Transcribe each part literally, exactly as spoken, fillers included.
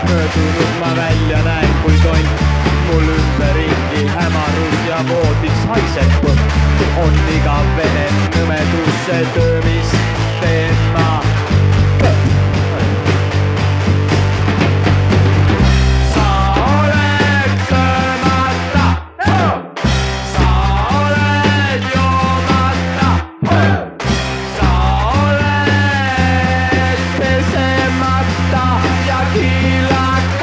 möödunud ma välja näen, kui tont mul ümberringi hämarus ja voodis haiseb põmm. On igav vene nõmedusse töö, mis teen ma. Sa oled söömata, sa oled joomata, sa oled pesemata ja kiilakas.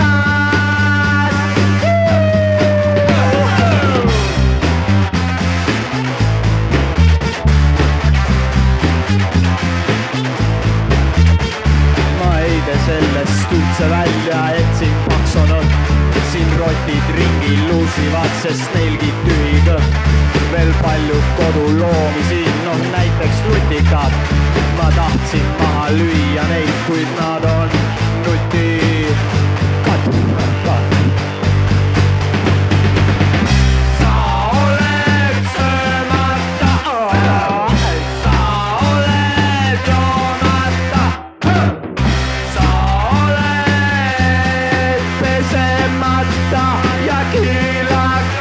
Sellest üldse välja, et siin paksonud, siin rotid ringil luusivad, sest neilgi tühi kõht. Veel palju koduloomi siin, noh näiteks nutikad. Ma tahtsin maha lüüa neid, kuid nad on nutikad. Sa oled söömata, sa oled joomata, ja kiilakas.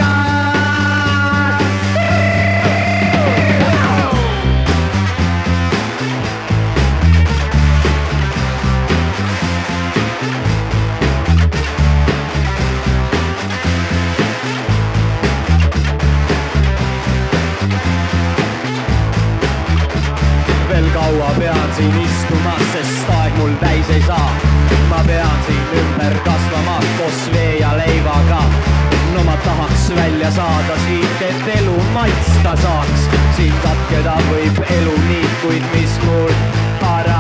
Veel kaua pean siin istuma, sest aeg mul täis ei saa. Ma pean siin ümber kasvama koos vee ja leivaga. No ma tahaks välja saada siit, et elu maitsta saaks. Siin katkeda võib elu nii, kuid mis mul ära